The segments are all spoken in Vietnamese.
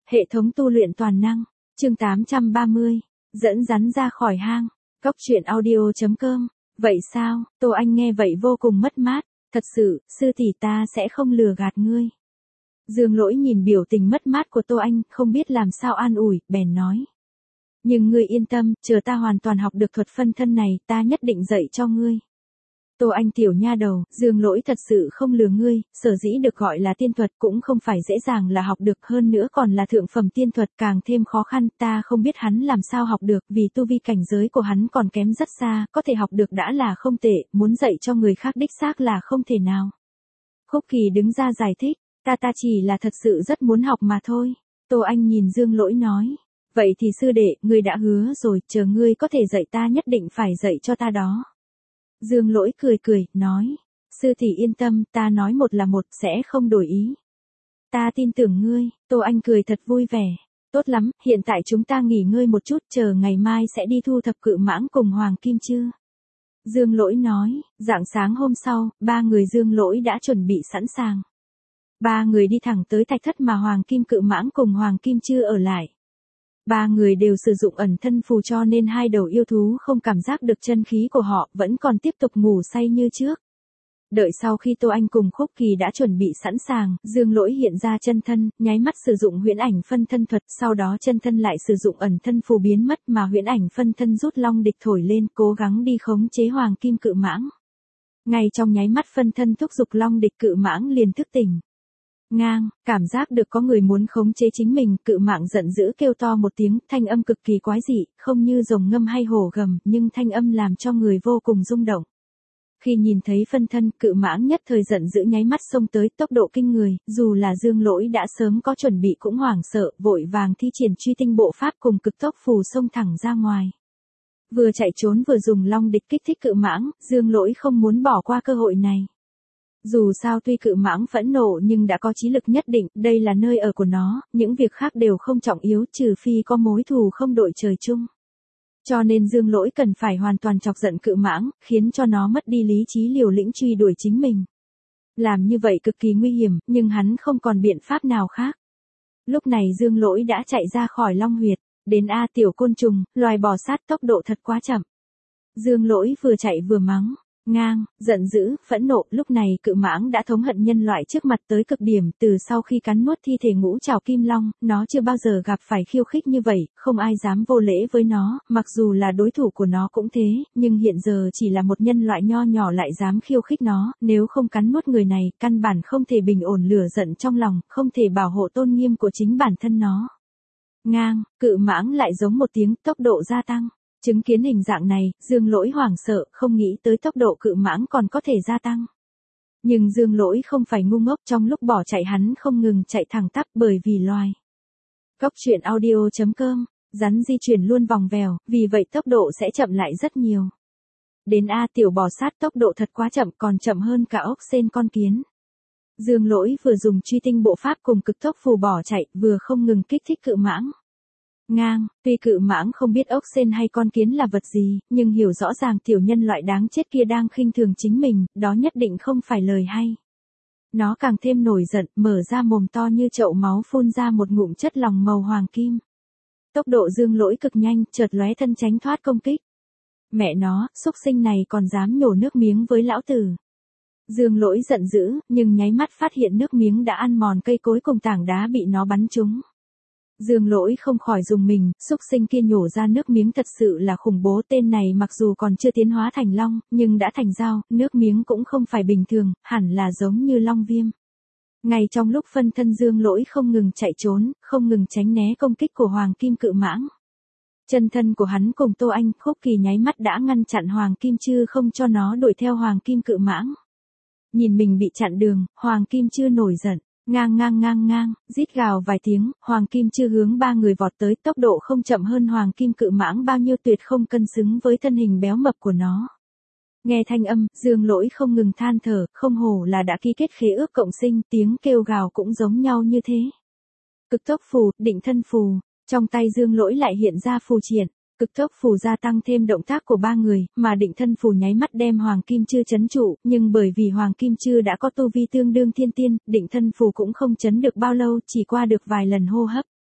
Hệ thống tu luyện toàn năng, chương 830, dẫn rắn ra khỏi hang, Cóc truyện audio.com. Vậy sao, Tô Anh nghe vậy vô cùng mất mát, thật sự, sư tỷ ta sẽ không lừa gạt ngươi. Dương Lỗi nhìn biểu tình mất mát của Tô Anh, không biết làm sao an ủi, bèn nói. Nhưng ngươi yên tâm, chờ ta hoàn toàn học được thuật phân thân này, ta nhất định dạy cho ngươi. Tô Anh tiểu nha đầu, Dương Lỗi thật sự không lừa ngươi, sở dĩ được gọi là tiên thuật cũng không phải dễ dàng là học được, hơn nữa còn là thượng phẩm tiên thuật càng thêm khó khăn, ta không biết hắn làm sao học được, vì tu vi cảnh giới của hắn còn kém rất xa, có thể học được đã là không tệ, muốn dạy cho người khác đích xác là không thể nào. Khúc Kỳ đứng ra giải thích, ta chỉ là thật sự rất muốn học mà thôi. Tô Anh nhìn Dương Lỗi nói, vậy thì sư đệ, ngươi đã hứa rồi, chờ ngươi có thể dạy ta nhất định phải dạy cho ta đó. Dương Lỗi cười, nói, sư tỷ yên tâm, ta nói một là một, sẽ không đổi ý. Ta tin tưởng ngươi. Tô Anh cười thật vui vẻ. Tốt lắm, hiện tại chúng ta nghỉ ngơi một chút, chờ ngày mai sẽ đi thu thập cự mãng cùng Hoàng Kim Chư. Dương Lỗi nói, rạng sáng hôm sau, ba người Dương Lỗi đã chuẩn bị sẵn sàng. Ba người đi thẳng tới thạch thất mà Hoàng Kim Cự Mãng cùng Hoàng Kim Chư ở lại. Ba người đều sử dụng ẩn thân phù cho nên hai đầu yêu thú không cảm giác được chân khí của họ, vẫn còn tiếp tục ngủ say như trước. Đợi sau khi Tô Anh cùng Khúc Kỳ đã chuẩn bị sẵn sàng, Dương Lỗi hiện ra chân thân, nháy mắt sử dụng huyễn ảnh phân thân thuật, sau đó chân thân lại sử dụng ẩn thân phù biến mất mà huyễn ảnh phân thân rút long địch thổi lên, cố gắng đi khống chế Hoàng Kim Cự Mãng. Ngay trong nháy mắt phân thân thúc giục long địch cự mãng liền thức tỉnh. Ngang, cảm giác được có người muốn khống chế chính mình, cự mãng giận dữ kêu to một tiếng, thanh âm cực kỳ quái dị, không như rồng ngâm hay hổ gầm, nhưng thanh âm làm cho người vô cùng rung động. Khi nhìn thấy phân thân, cự mãng nhất thời giận dữ nháy mắt xông tới, tốc độ kinh người, dù là Dương Lỗi đã sớm có chuẩn bị cũng hoảng sợ, vội vàng thi triển truy tinh bộ pháp cùng cực tốc phù xông thẳng ra ngoài. Vừa chạy trốn vừa dùng long địch kích thích cự mãng, Dương Lỗi không muốn bỏ qua cơ hội này. Dù sao tuy cự mãng phẫn nộ nhưng đã có chí lực nhất định, đây là nơi ở của nó, những việc khác đều không trọng yếu trừ phi có mối thù không đội trời chung. Cho nên Dương Lỗi cần phải hoàn toàn chọc giận cự mãng, khiến cho nó mất đi lý trí liều lĩnh truy đuổi chính mình. Làm như vậy cực kỳ nguy hiểm, nhưng hắn không còn biện pháp nào khác. Lúc này Dương Lỗi đã chạy ra khỏi Long Huyệt, đến A tiểu côn trùng, loài bò sát tốc độ thật quá chậm. Dương Lỗi vừa chạy vừa mắng. Ngang, giận dữ, phẫn nộ, lúc này cự mãng đã thống hận nhân loại trước mặt tới cực điểm, từ sau khi cắn nuốt thi thể Ngũ Trảo Kim Long, nó chưa bao giờ gặp phải khiêu khích như vậy, không ai dám vô lễ với nó, mặc dù là đối thủ của nó cũng thế, nhưng hiện giờ chỉ là một nhân loại nho nhỏ lại dám khiêu khích nó, nếu không cắn nuốt người này, căn bản không thể bình ổn lửa giận trong lòng, không thể bảo hộ tôn nghiêm của chính bản thân nó. Ngang, cự mãng lại giống một tiếng, tốc độ gia tăng. Chứng kiến hình dạng này, Dương Lỗi hoảng sợ, không nghĩ tới tốc độ cự mãng còn có thể gia tăng. Nhưng Dương Lỗi không phải ngu ngốc, trong lúc bỏ chạy hắn không ngừng chạy thẳng tắp bởi vì loài. Cóc truyện audio.com, rắn di chuyển luôn vòng vèo, vì vậy tốc độ sẽ chậm lại rất nhiều. Đến A tiểu bò sát tốc độ thật quá chậm, còn chậm hơn cả ốc sên con kiến. Dương Lỗi vừa dùng truy tinh bộ pháp cùng cực tốc phù bỏ chạy, vừa không ngừng kích thích cự mãng. Ngang, tuy cự mãng không biết ốc sên hay con kiến là vật gì, nhưng hiểu rõ ràng tiểu nhân loại đáng chết kia đang khinh thường chính mình, đó nhất định không phải lời hay. Nó càng thêm nổi giận, mở ra mồm to như chậu máu phun ra một ngụm chất lỏng màu hoàng kim. Tốc độ Dương Lỗi cực nhanh, chợt lóe thân tránh thoát công kích. Mẹ nó, xúc sinh này còn dám nhổ nước miếng với lão tử. Dương Lỗi giận dữ, nhưng nháy mắt phát hiện nước miếng đã ăn mòn cây cối cùng tảng đá bị nó bắn trúng. Dương Lỗi không khỏi dùng mình, xúc sinh kia nhổ ra nước miếng thật sự là khủng bố, tên này mặc dù còn chưa tiến hóa thành long, nhưng đã thành dao, nước miếng cũng không phải bình thường, hẳn là giống như long viêm. Ngay trong lúc phân thân Dương Lỗi không ngừng chạy trốn, không ngừng tránh né công kích của Hoàng Kim Cự Mãng. Chân thân của hắn cùng Tô Anh, Khúc Kỳ nháy mắt đã ngăn chặn Hoàng Kim Chư không cho nó đuổi theo Hoàng Kim Cự Mãng. Nhìn mình bị chặn đường, Hoàng Kim Chư nổi giận. Ngang, rít gào vài tiếng, Hoàng Kim Chư hướng ba người vọt tới, tốc độ không chậm hơn Hoàng Kim Cự Mãng bao nhiêu, tuyệt không cân xứng với thân hình béo mập của nó. Nghe thanh âm, Dương Lỗi không ngừng than thở, không hổ là đã ký kết khế ước cộng sinh, tiếng kêu gào cũng giống nhau như thế. Cực tốc phù, định thân phù, trong tay Dương Lỗi lại hiện ra phù triển. Cực tốc phù gia tăng thêm động tác của ba người, mà định thân phù nháy mắt đem Hoàng Kim Chư trấn trụ, nhưng bởi vì Hoàng Kim Chư đã có tu vi tương đương thiên tiên, định thân phù cũng không trấn được bao lâu, chỉ qua được vài lần hô hấp.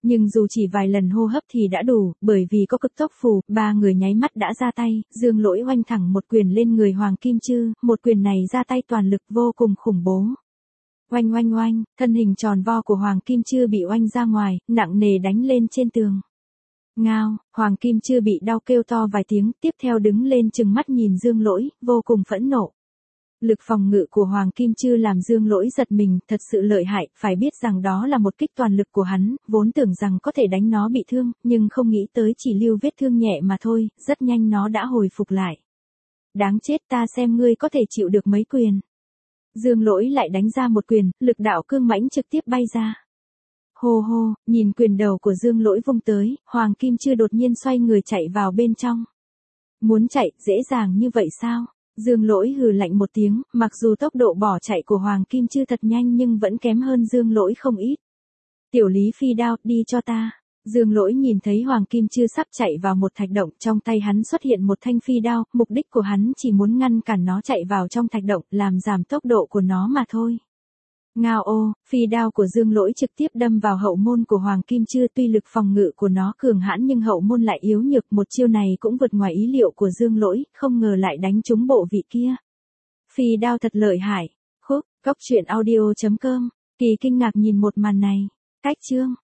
Nhưng dù chỉ vài lần hô hấp thì đã đủ, bởi vì có cực tốc phù, ba người nháy mắt đã ra tay, Dương Lỗi oanh thẳng một quyền lên người Hoàng Kim Chư, một quyền này ra tay toàn lực vô cùng khủng bố. Oanh oanh oanh, thân hình tròn vo của Hoàng Kim Chư bị oanh ra ngoài, nặng nề đánh lên trên tường. Ngao, Hoàng Kim Chư bị đau kêu to vài tiếng, tiếp theo đứng lên trừng mắt nhìn Dương Lỗi, vô cùng phẫn nộ. Lực phòng ngự của Hoàng Kim Chư làm Dương Lỗi giật mình, thật sự lợi hại, phải biết rằng đó là một kích toàn lực của hắn, vốn tưởng rằng có thể đánh nó bị thương, nhưng không nghĩ tới chỉ lưu vết thương nhẹ mà thôi, rất nhanh nó đã hồi phục lại. Đáng chết, ta xem ngươi có thể chịu được mấy quyền. Dương Lỗi lại đánh ra một quyền, lực đạo cương mãnh trực tiếp bay ra. Hô hô, nhìn quyền đầu của Dương Lỗi vung tới, Hoàng Kim Chư đột nhiên xoay người chạy vào bên trong. Muốn chạy, dễ dàng như vậy sao? Dương Lỗi hừ lạnh một tiếng, mặc dù tốc độ bỏ chạy của Hoàng Kim Chư thật nhanh nhưng vẫn kém hơn Dương Lỗi không ít. Tiểu Lý Phi Đao, đi cho ta. Dương Lỗi nhìn thấy Hoàng Kim Chư sắp chạy vào một thạch động, trong tay hắn xuất hiện một thanh phi đao, mục đích của hắn chỉ muốn ngăn cản nó chạy vào trong thạch động, làm giảm tốc độ của nó mà thôi. Ngao ô, phi đao của Dương Lỗi trực tiếp đâm vào hậu môn của Hoàng Kim Chư, tuy lực phòng ngự của nó cường hãn nhưng hậu môn lại yếu nhược, một chiêu này cũng vượt ngoài ý liệu của Dương Lỗi, không ngờ lại đánh trúng bộ vị kia. Phi đao thật lợi hại. Khúc, Cốc truyện audio.com, Kỳ kinh ngạc nhìn một màn này. Cách chương